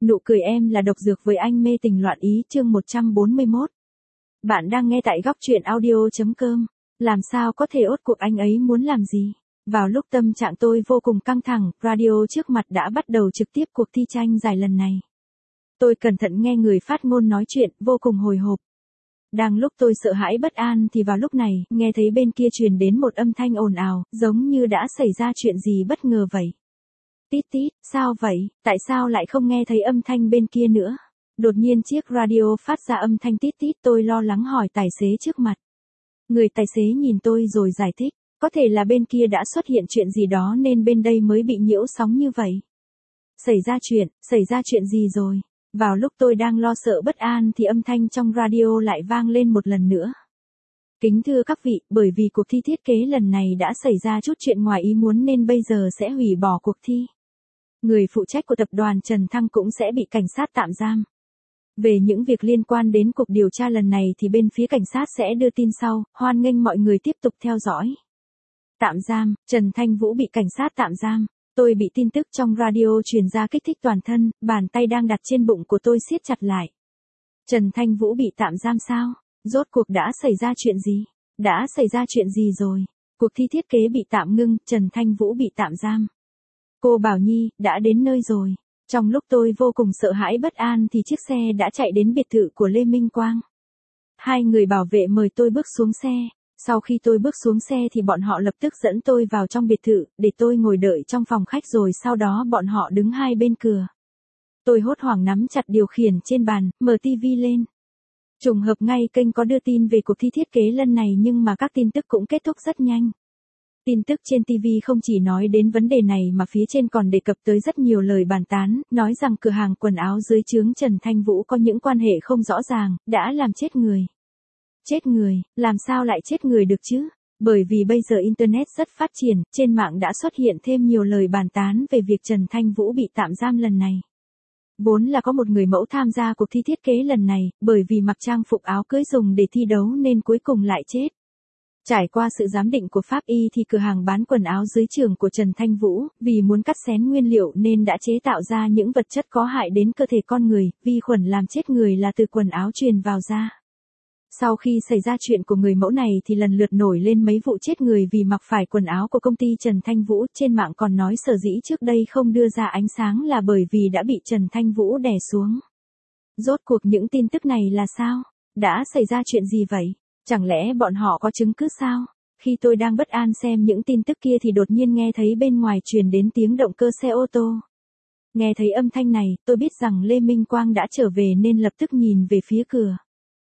Nụ cười em là độc dược với anh mê tình loạn ý chương 141. Bạn đang nghe tại góc truyện audio.com. Làm sao có thể ốt cuộc anh ấy muốn làm gì? Vào lúc tâm trạng tôi vô cùng căng thẳng, radio trước mặt đã bắt đầu trực tiếp cuộc thi tranh giải lần này. Tôi cẩn thận nghe người phát ngôn nói chuyện, vô cùng hồi hộp. Đang lúc tôi sợ hãi bất an thì vào lúc này, nghe thấy bên kia truyền đến một âm thanh ồn ào, giống như đã xảy ra chuyện gì bất ngờ vậy. Tít tít, sao vậy, tại sao lại không nghe thấy âm thanh bên kia nữa? Đột nhiên chiếc radio phát ra âm thanh tít tít, tôi lo lắng hỏi tài xế trước mặt. Người tài xế nhìn tôi rồi giải thích, có thể là bên kia đã xuất hiện chuyện gì đó nên bên đây mới bị nhiễu sóng như vậy. Xảy ra chuyện gì rồi? Vào lúc tôi đang lo sợ bất an thì âm thanh trong radio lại vang lên một lần nữa. Kính thưa các vị, bởi vì cuộc thi thiết kế lần này đã xảy ra chút chuyện ngoài ý muốn nên bây giờ sẽ hủy bỏ cuộc thi. Người phụ trách của tập đoàn Trần Thăng cũng sẽ bị cảnh sát tạm giam. Về những việc liên quan đến cuộc điều tra lần này thì bên phía cảnh sát sẽ đưa tin sau, hoan nghênh mọi người tiếp tục theo dõi. Tạm giam, Trần Thanh Vũ bị cảnh sát tạm giam. Tôi bị tin tức trong radio truyền ra kích thích toàn thân, bàn tay đang đặt trên bụng của tôi siết chặt lại. Trần Thanh Vũ bị tạm giam sao? Rốt cuộc đã xảy ra chuyện gì? Đã xảy ra chuyện gì rồi? Cuộc thi thiết kế bị tạm ngưng, Trần Thanh Vũ bị tạm giam. Cô Bảo Nhi, đã đến nơi rồi. Trong lúc tôi vô cùng sợ hãi bất an thì chiếc xe đã chạy đến biệt thự của Lê Minh Quang. Hai người bảo vệ mời tôi bước xuống xe. Sau khi tôi bước xuống xe thì bọn họ lập tức dẫn tôi vào trong biệt thự, để tôi ngồi đợi trong phòng khách rồi sau đó bọn họ đứng hai bên cửa. Tôi hốt hoảng nắm chặt điều khiển trên bàn, mở tivi lên. Trùng hợp ngay kênh có đưa tin về cuộc thi thiết kế lần này nhưng mà các tin tức cũng kết thúc rất nhanh. Tin tức trên TV không chỉ nói đến vấn đề này mà phía trên còn đề cập tới rất nhiều lời bàn tán, nói rằng cửa hàng quần áo dưới trướng Trần Thanh Vũ có những quan hệ không rõ ràng, đã làm chết người. Chết người, làm sao lại chết người được chứ? Bởi vì bây giờ Internet rất phát triển, trên mạng đã xuất hiện thêm nhiều lời bàn tán về việc Trần Thanh Vũ bị tạm giam lần này. Vốn là có một người mẫu tham gia cuộc thi thiết kế lần này, bởi vì mặc trang phục áo cưới dùng để thi đấu nên cuối cùng lại chết. Trải qua sự giám định của pháp y thì cửa hàng bán quần áo dưới trường của Trần Thanh Vũ, vì muốn cắt xén nguyên liệu nên đã chế tạo ra những vật chất có hại đến cơ thể con người, vi khuẩn làm chết người là từ quần áo truyền vào da. Sau khi xảy ra chuyện của người mẫu này thì lần lượt nổi lên mấy vụ chết người vì mặc phải quần áo của công ty Trần Thanh Vũ, trên mạng còn nói sở dĩ trước đây không đưa ra ánh sáng là bởi vì đã bị Trần Thanh Vũ đè xuống. Rốt cuộc những tin tức này là sao? Đã xảy ra chuyện gì vậy? Chẳng lẽ bọn họ có chứng cứ sao? Khi tôi đang bất an xem những tin tức kia thì đột nhiên nghe thấy bên ngoài truyền đến tiếng động cơ xe ô tô. Nghe thấy âm thanh này, tôi biết rằng Lê Minh Quang đã trở về nên lập tức nhìn về phía cửa.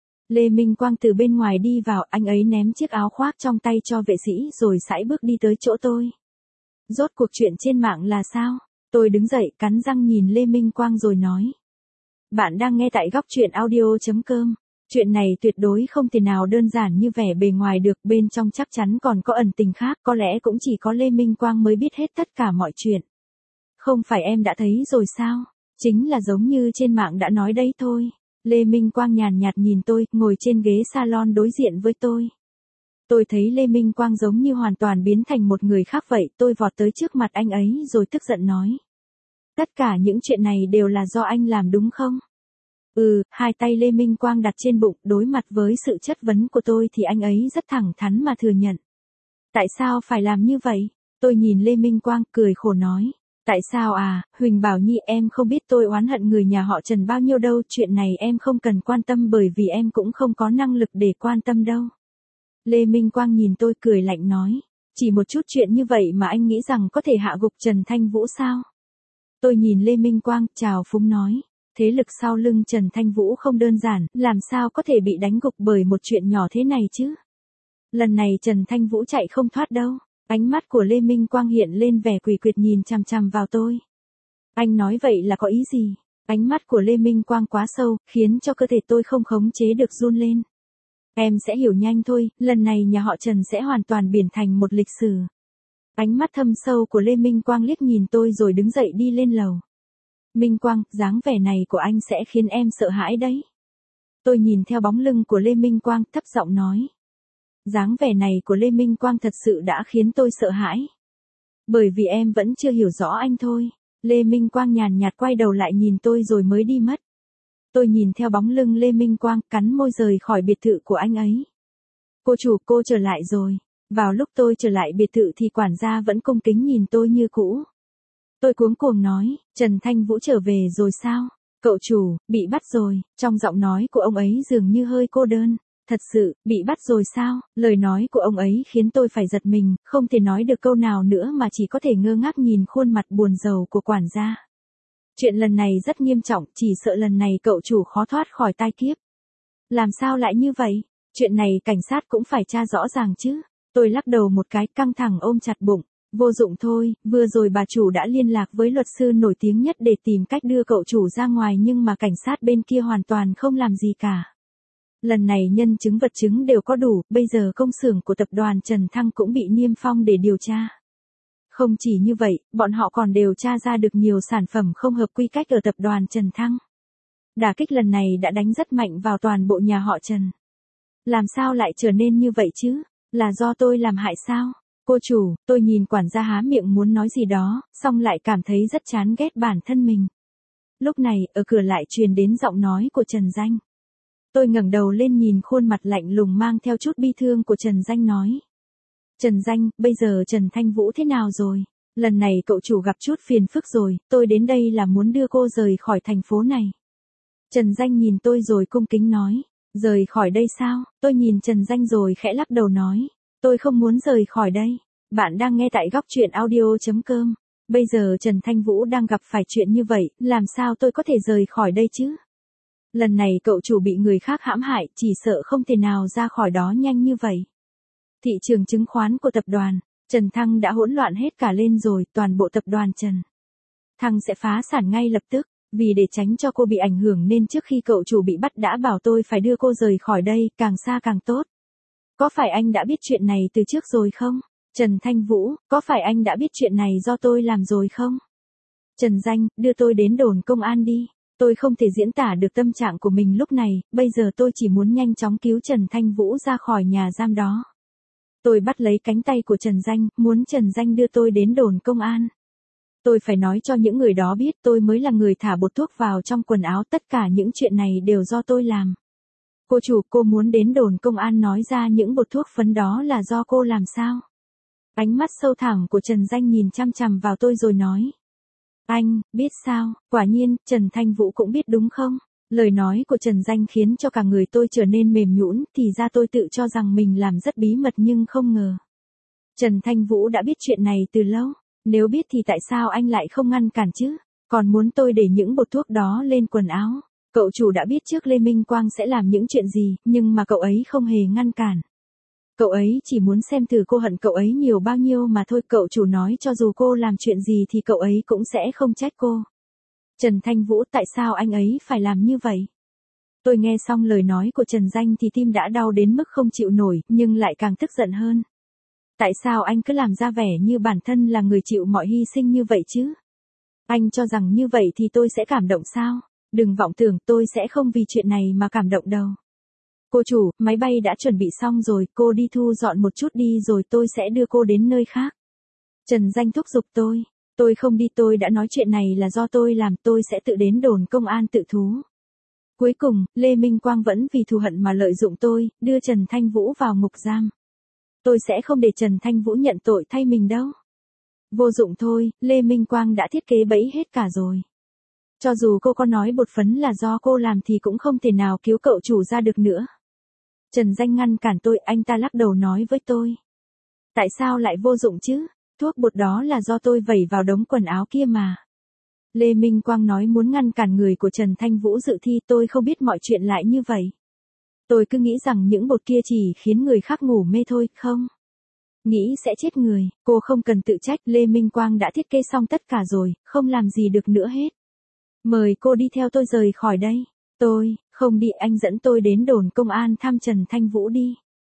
Lê Minh Quang từ bên ngoài đi vào, anh ấy ném chiếc áo khoác trong tay cho vệ sĩ rồi sải bước đi tới chỗ tôi. Rốt cuộc chuyện trên mạng là sao? Tôi đứng dậy, cắn răng nhìn Lê Minh Quang rồi nói. Bạn đang nghe tại góc truyện audio.com. Chuyện này tuyệt đối không thể nào đơn giản như vẻ bề ngoài được, bên trong chắc chắn còn có ẩn tình khác, có lẽ cũng chỉ có Lê Minh Quang mới biết hết tất cả mọi chuyện. Không phải em đã thấy rồi sao? Chính là giống như trên mạng đã nói đấy thôi. Lê Minh Quang nhàn nhạt nhìn tôi, ngồi trên ghế salon đối diện với tôi. Tôi thấy Lê Minh Quang giống như hoàn toàn biến thành một người khác vậy, tôi vọt tới trước mặt anh ấy rồi tức giận nói. Tất cả những chuyện này đều là do anh làm đúng không? Hai tay Lê Minh Quang đặt trên bụng, đối mặt với sự chất vấn của tôi thì anh ấy rất thẳng thắn mà thừa nhận. Tại sao phải làm như vậy? Tôi nhìn Lê Minh Quang, cười khổ nói. Tại sao à, Huỳnh Bảo Nhi, em không biết tôi oán hận người nhà họ Trần bao nhiêu đâu, chuyện này em không cần quan tâm bởi vì em cũng không có năng lực để quan tâm đâu. Lê Minh Quang nhìn tôi cười lạnh nói, chỉ một chút chuyện như vậy mà anh nghĩ rằng có thể hạ gục Trần Thanh Vũ sao? Tôi nhìn Lê Minh Quang, chào phúng nói, thế lực sau lưng Trần Thanh Vũ không đơn giản, làm sao có thể bị đánh gục bởi một chuyện nhỏ thế này chứ? Lần này Trần Thanh Vũ chạy không thoát đâu. Ánh mắt của Lê Minh Quang hiện lên vẻ quỷ quyệt nhìn chằm chằm vào tôi. Anh nói vậy là có ý gì? Ánh mắt của Lê Minh Quang quá sâu, khiến cho cơ thể tôi không khống chế được run lên. Em sẽ hiểu nhanh thôi, lần này nhà họ Trần sẽ hoàn toàn biến thành một lịch sử. Ánh mắt thâm sâu của Lê Minh Quang liếc nhìn tôi rồi đứng dậy đi lên lầu. Minh Quang, dáng vẻ này của anh sẽ khiến em sợ hãi đấy. Tôi nhìn theo bóng lưng của Lê Minh Quang, thấp giọng nói. Dáng vẻ này của Lê Minh Quang thật sự đã khiến tôi sợ hãi. Bởi vì em vẫn chưa hiểu rõ anh thôi. Lê Minh Quang nhàn nhạt quay đầu lại nhìn tôi rồi mới đi mất. Tôi nhìn theo bóng lưng Lê Minh Quang, cắn môi rời khỏi biệt thự của anh ấy. Cô chủ, cô trở lại rồi. Vào lúc tôi trở lại biệt thự thì quản gia vẫn cung kính nhìn tôi như cũ. Tôi cuống cuồng nói, Trần Thanh Vũ trở về rồi sao? Cậu chủ, bị bắt rồi. Trong giọng nói của ông ấy dường như hơi cô đơn. Thật sự, bị bắt rồi sao? Lời nói của ông ấy khiến tôi phải giật mình, không thể nói được câu nào nữa mà chỉ có thể ngơ ngác nhìn khuôn mặt buồn rầu của quản gia. Chuyện lần này rất nghiêm trọng, chỉ sợ lần này cậu chủ khó thoát khỏi tai kiếp. Làm sao lại như vậy? Chuyện này cảnh sát cũng phải tra rõ ràng chứ. Tôi lắc đầu một cái, căng thẳng ôm chặt bụng. Vô dụng thôi, vừa rồi bà chủ đã liên lạc với luật sư nổi tiếng nhất để tìm cách đưa cậu chủ ra ngoài nhưng mà cảnh sát bên kia hoàn toàn không làm gì cả. Lần này nhân chứng vật chứng đều có đủ, bây giờ công xưởng của tập đoàn Trần Thăng cũng bị niêm phong để điều tra. Không chỉ như vậy, bọn họ còn điều tra ra được nhiều sản phẩm không hợp quy cách ở tập đoàn Trần Thăng. Đả kích lần này đã đánh rất mạnh vào toàn bộ nhà họ Trần. Làm sao lại trở nên như vậy chứ? Là do tôi làm hại sao? Cô chủ, tôi nhìn quản gia há miệng muốn nói gì đó, xong lại cảm thấy rất chán ghét bản thân mình. Lúc này, ở cửa lại truyền đến giọng nói của Trần Danh. Tôi ngẩng đầu lên nhìn khuôn mặt lạnh lùng mang theo chút bi thương của Trần Danh nói. Trần Danh, bây giờ Trần Thanh Vũ thế nào rồi? Lần này cậu chủ gặp chút phiền phức rồi, tôi đến đây là muốn đưa cô rời khỏi thành phố này. Trần Danh nhìn tôi rồi cung kính nói. Rời khỏi đây sao? Tôi nhìn Trần Danh rồi khẽ lắc đầu nói. Tôi không muốn rời khỏi đây. Bạn đang nghe tại góc truyện audio.com. Bây giờ Trần Thanh Vũ đang gặp phải chuyện như vậy, làm sao tôi có thể rời khỏi đây chứ? Lần này cậu chủ bị người khác hãm hại, chỉ sợ không thể nào ra khỏi đó nhanh như vậy. Thị trường chứng khoán của tập đoàn Trần Thăng đã hỗn loạn hết cả lên rồi, toàn bộ tập đoàn Trần Thăng sẽ phá sản ngay lập tức. Vì để tránh cho cô bị ảnh hưởng nên trước khi cậu chủ bị bắt đã bảo tôi phải đưa cô rời khỏi đây, càng xa càng tốt. Có phải anh đã biết chuyện này từ trước rồi không? Trần Thanh Vũ, có phải anh đã biết chuyện này do tôi làm rồi không? Trần Danh, đưa tôi đến đồn công an đi. Tôi không thể diễn tả được tâm trạng của mình lúc này, bây giờ tôi chỉ muốn nhanh chóng cứu Trần Thanh Vũ ra khỏi nhà giam đó. Tôi bắt lấy cánh tay của Trần Danh, muốn Trần Danh đưa tôi đến đồn công an. Tôi phải nói cho những người đó biết tôi mới là người thả bột thuốc vào trong quần áo, tất cả những chuyện này đều do tôi làm. Cô chủ, cô muốn đến đồn công an nói ra những bột thuốc phấn đó là do cô làm sao? Ánh mắt sâu thẳm của Trần Danh nhìn chăm chằm vào tôi rồi nói. Anh, biết sao, quả nhiên, Trần Thanh Vũ cũng biết đúng không? Lời nói của Trần Danh khiến cho cả người tôi trở nên mềm nhũn, thì ra tôi tự cho rằng mình làm rất bí mật nhưng không ngờ. Trần Thanh Vũ đã biết chuyện này từ lâu, nếu biết thì tại sao anh lại không ngăn cản chứ? Còn muốn tôi để những bột thuốc đó lên quần áo. Cậu chủ đã biết trước Lê Minh Quang sẽ làm những chuyện gì, nhưng mà cậu ấy không hề ngăn cản. Cậu ấy chỉ muốn xem thử cô hận cậu ấy nhiều bao nhiêu mà thôi. Cậu chủ nói cho dù cô làm chuyện gì thì cậu ấy cũng sẽ không trách cô. Trần Thanh Vũ, tại sao anh ấy phải làm như vậy? Tôi nghe xong lời nói của Trần Danh thì tim đã đau đến mức không chịu nổi, nhưng lại càng tức giận hơn. Tại sao anh cứ làm ra vẻ như bản thân là người chịu mọi hy sinh như vậy chứ? Anh cho rằng như vậy thì tôi sẽ cảm động sao? Đừng vọng tưởng, tôi sẽ không vì chuyện này mà cảm động đâu. Cô chủ, máy bay đã chuẩn bị xong rồi, cô đi thu dọn một chút đi rồi tôi sẽ đưa cô đến nơi khác. Trần Danh thúc giục tôi. Tôi không đi, tôi đã nói chuyện này là do tôi làm, tôi sẽ tự đến đồn công an tự thú. Cuối cùng, Lê Minh Quang vẫn vì thù hận mà lợi dụng tôi, đưa Trần Thanh Vũ vào ngục giam. Tôi sẽ không để Trần Thanh Vũ nhận tội thay mình đâu. Vô dụng thôi, Lê Minh Quang đã thiết kế bẫy hết cả rồi. Cho dù cô có nói bột phấn là do cô làm thì cũng không thể nào cứu cậu chủ ra được nữa. Trần Danh ngăn cản tôi, anh ta lắc đầu nói với tôi. Tại sao lại vô dụng chứ? Thuốc bột đó là do tôi vẩy vào đống quần áo kia mà. Lê Minh Quang nói muốn ngăn cản người của Trần Thanh Vũ dự thi, tôi không biết mọi chuyện lại như vậy. Tôi cứ nghĩ rằng những bột kia chỉ khiến người khác ngủ mê thôi, không? Nghĩ sẽ chết người, cô không cần tự trách, Lê Minh Quang đã thiết kế xong tất cả rồi, không làm gì được nữa hết. Mời cô đi theo tôi rời khỏi đây. Tôi, không đi, anh dẫn tôi đến đồn công an thăm Trần Thanh Vũ đi.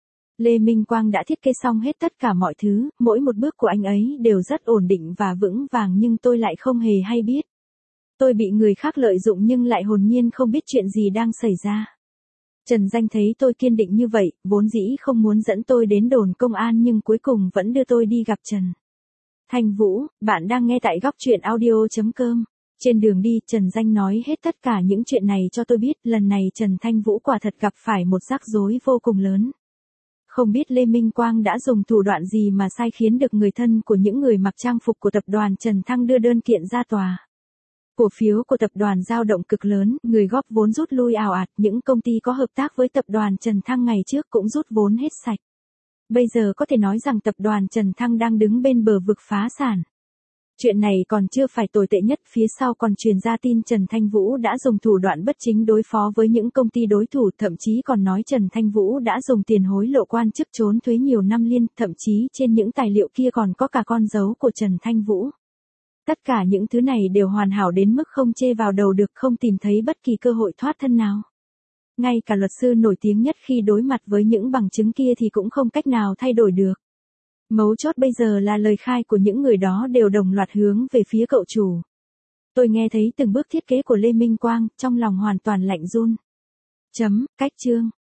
Lê Minh Quang đã thiết kế xong hết tất cả mọi thứ, mỗi một bước của anh ấy đều rất ổn định và vững vàng nhưng tôi lại không hề hay biết. Tôi bị người khác lợi dụng nhưng lại hồn nhiên không biết chuyện gì đang xảy ra. Trần Danh thấy tôi kiên định như vậy, vốn dĩ không muốn dẫn tôi đến đồn công an nhưng cuối cùng vẫn đưa tôi đi gặp Trần Thanh Vũ, bạn đang nghe tại góc truyện audio.com. Trên đường đi, Trần Danh nói hết tất cả những chuyện này cho tôi biết, lần này Trần Thanh Vũ quả thật gặp phải một rắc rối vô cùng lớn. Không biết Lê Minh Quang đã dùng thủ đoạn gì mà sai khiến được người thân của những người mặc trang phục của tập đoàn Trần Thăng đưa đơn kiện ra tòa. Cổ phiếu của tập đoàn dao động cực lớn, người góp vốn rút lui ào ạt, những công ty có hợp tác với tập đoàn Trần Thăng ngày trước cũng rút vốn hết sạch. Bây giờ có thể nói rằng tập đoàn Trần Thăng đang đứng bên bờ vực phá sản. Chuyện này còn chưa phải tồi tệ nhất, phía sau còn truyền ra tin Trần Thanh Vũ đã dùng thủ đoạn bất chính đối phó với những công ty đối thủ, thậm chí còn nói Trần Thanh Vũ đã dùng tiền hối lộ quan chức trốn thuế nhiều năm liên, thậm chí trên những tài liệu kia còn có cả con dấu của Trần Thanh Vũ. Tất cả những thứ này đều hoàn hảo đến mức không chê vào đầu được, không tìm thấy bất kỳ cơ hội thoát thân nào. Ngay cả luật sư nổi tiếng nhất khi đối mặt với những bằng chứng kia thì cũng không cách nào thay đổi được. Mấu chốt bây giờ là lời khai của những người đó đều đồng loạt hướng về phía cậu chủ. Tôi nghe thấy từng bước thiết kế của Lê Minh Quang, trong lòng hoàn toàn lạnh run. Cách chương.